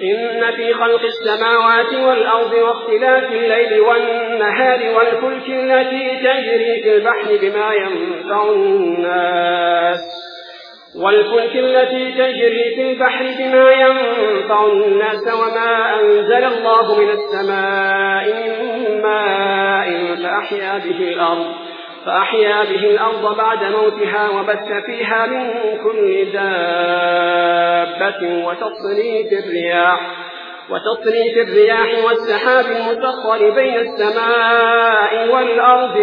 إن في خلق السماوات والأرض واختلاف الليل والنهار والفلك التي تجري في البحر بما ينفع الناس وما أنزل الله من السماء من ماء فأحيا به الأرض بعد موتها وبث فيها من كل دابة وتصريف الرياح والسحاب المسخر بين السماء والأرض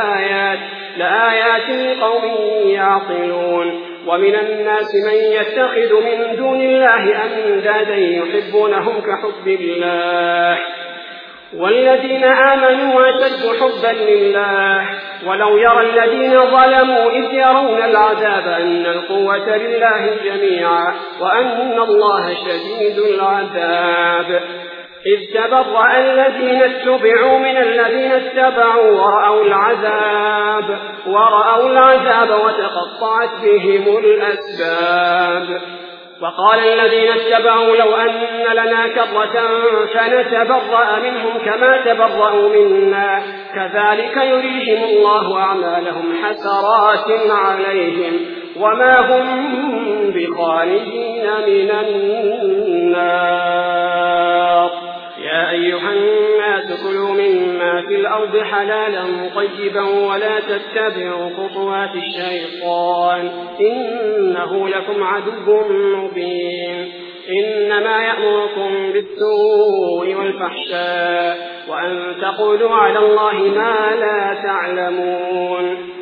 لآيات لقوم يعقلون. ومن الناس من يتخذ من دون الله أندادا يحبونهم كحب الله والذين آمنوا أشد حبا لله ولو يرى الذين ظلموا إذ يرون العذاب أن القوة لله جميعا وأن الله شديد العذاب. إذ تبرأ الذين اتبعوا من الذين اتبعوا ورأوا العذاب وتقطعت بهم الأسباب. وقال الذين اتبعوا لو أن لنا كرة فنتبرأ منهم كما تبرأوا منا كذلك يريهم الله أعمالهم حسرات عليهم وما هم بخارجين من النار. يا أيها الناس كلوا مما في الأرض حلالا طيبا ولا تتبعوا خطوات الشيطان إنه لكم عدو مبين. إنما يأمركم بالسوء والفحشاء وأن تقولوا على الله ما لا تعلمون.